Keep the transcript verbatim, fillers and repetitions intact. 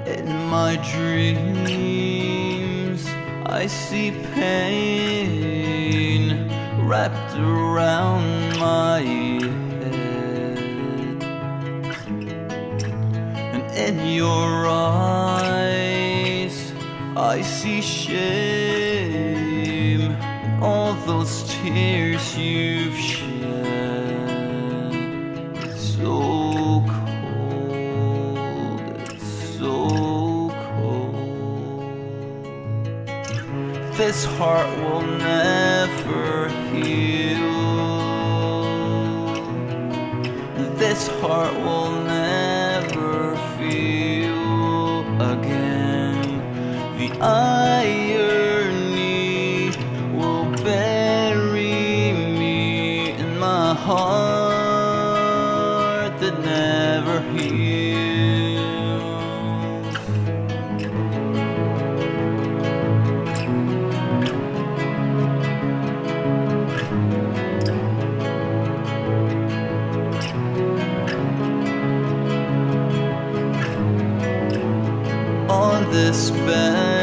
In my dreams, I see pain wrapped around my head, and in your eyes, I see shame and all those tears you've shed. It's so cold, it's so this heart will never heal. This heart will never feel again. The irony will bury me in my heart that never heals. On this bed